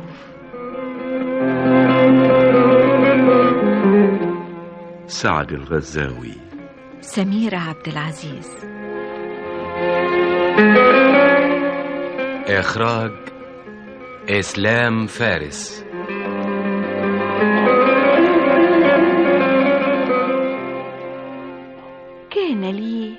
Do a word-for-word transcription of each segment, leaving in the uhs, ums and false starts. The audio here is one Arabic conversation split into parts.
سعد الغزاوي. سميرة عبد العزيز. إخراج إسلام فارس. كان لي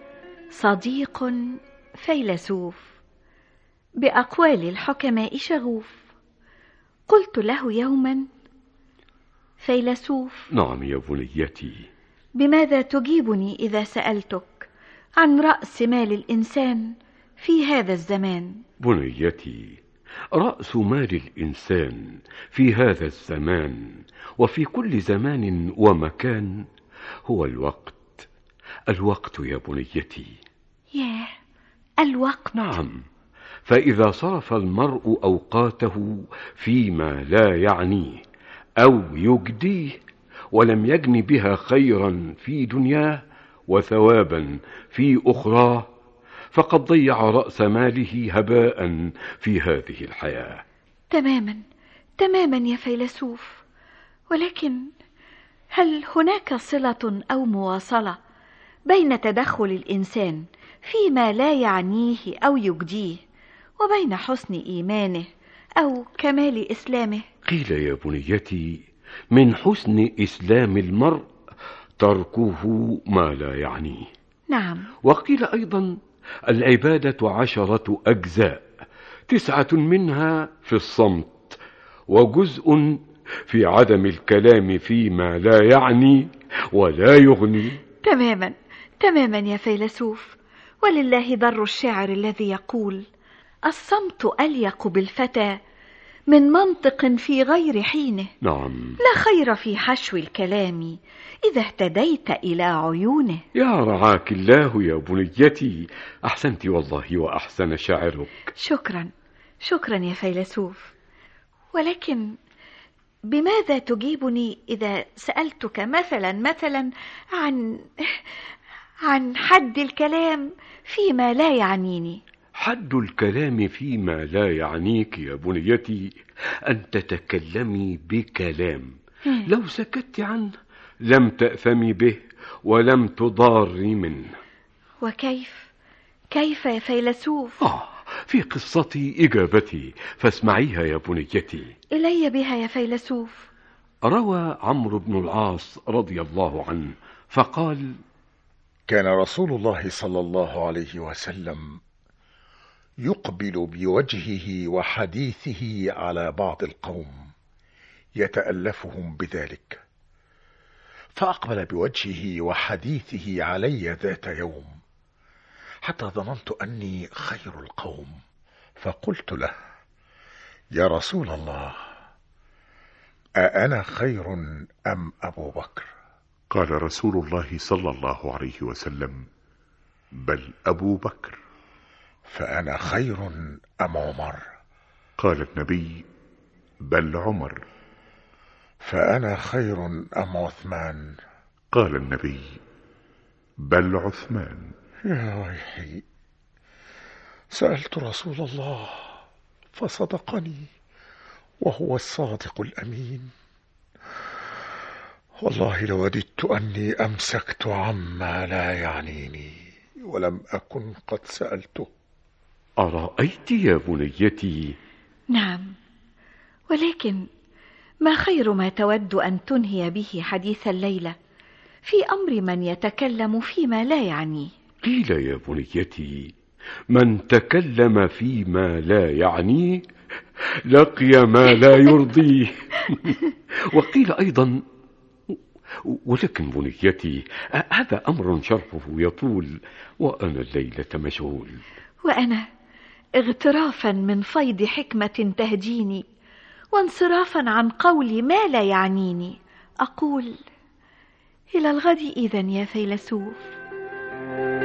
صديق فيلسوف بأقوال الحكماء شغوف. قلت له يوما: فيلسوف. نعم يا بنيتي. بماذا تجيبني إذا سألتك عن رأس مال الإنسان في هذا الزمان؟ بنيتي، رأس مال الإنسان في هذا الزمان وفي كل زمان ومكان هو الوقت. الوقت يا بنيتي. ياه، الوقت. نعم، فإذا صرف المرء أوقاته فيما لا يعنيه أو يجديه ولم يجن بها خيرا في دنياه وثوابا في أخراه فقد ضيع رأس ماله هباء في هذه الحياة. تماما تماما يا فيلسوف، ولكن هل هناك صلة أو مواصلة بين تدخل الإنسان فيما لا يعنيه أو يجديه وبين حسن إيمانه أو كمال إسلامه؟ قيل يا بنيتي: من حسن إسلام المرء تركه ما لا يعنيه. نعم. وقيل أيضا: العبادة عشرة أجزاء، تسعة منها في الصمت، وجزء في عدم الكلام فيما لا يعني ولا يغني. تماما تماما يا فيلسوف، ولله در الشاعر الذي يقول: الصمت أليق بالفتى من منطق في غير حينه. نعم. لا خير في حشو الكلام إذا اهتديت إلى عيونه. يا رعاك الله يا بنيتي، أحسنت والله وأحسن شاعرك. شكرا شكرا يا فيلسوف، ولكن بماذا تجيبني إذا سألتك مثلا مثلا عن عن حد الكلام فيما لا يعنيني؟ حد الكلام فيما لا يعنيك يا بنيتي أن تتكلمي بكلام لو سكت عنه لم تأثمي به ولم تضاري منه. وكيف كيف يا فيلسوف؟ آه في قصتي إجابتي فاسمعيها يا بنيتي. إلي بها يا فيلسوف. روى عمرو بن العاص رضي الله عنه فقال: كان رسول الله صلى الله عليه وسلم يقبل بوجهه وحديثه على بعض القوم يتألفهم بذلك، فأقبل بوجهه وحديثه علي ذات يوم حتى ظننت أني خير القوم، فقلت له: يا رسول الله، أأنا خير أم أبو بكر؟ قال رسول الله صلى الله عليه وسلم: بل أبو بكر. فأنا خير أم عمر؟ قال النبي: بل عمر. فأنا خير أم عثمان؟ قال النبي: بل عثمان. يا ويحي، سألت رسول الله فصدقني وهو الصادق الأمين. والله لوددت أني أمسكت عما لا يعنيني ولم أكن قد سألته. أرأيت يا بنيتي؟ نعم، ولكن ما خير ما تود أن تنهي به حديث الليلة في أمر من يتكلم فيما لا يعنيه؟ قيل يا بنيتي: من تكلم فيما لا يعنيه لقي ما لا يرضيه. وقيل أيضا: ولكن بنيتي هذا أمر شرحه يطول وأنا الليلة مشغول. وأنا اغترافا من فيض حكمة تهديني وانصرافا عن قول ما لا يعنيني أقول: إلى الغد إذن يا فيلسوف.